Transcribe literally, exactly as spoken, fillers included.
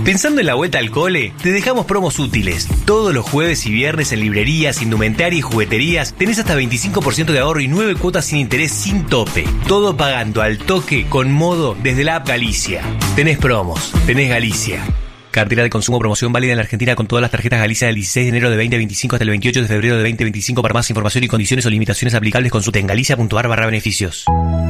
Pensando en la vuelta al cole, te dejamos promos útiles. Todos los jueves y viernes en librerías, indumentaria y jugueterías tenés hasta veinticinco por ciento de ahorro y nueve cuotas sin interés sin tope. Todo pagando al toque con Modo desde la app Galicia. Tenés promos, tenés Galicia. Cartera de consumo, promoción válida en la Argentina con todas las tarjetas Galicia del dieciséis de enero de veinte veinticinco hasta el veintiocho de febrero de veinte veinticinco. Para más información y condiciones o limitaciones aplicables, consulta en galicia punto ar barra beneficios.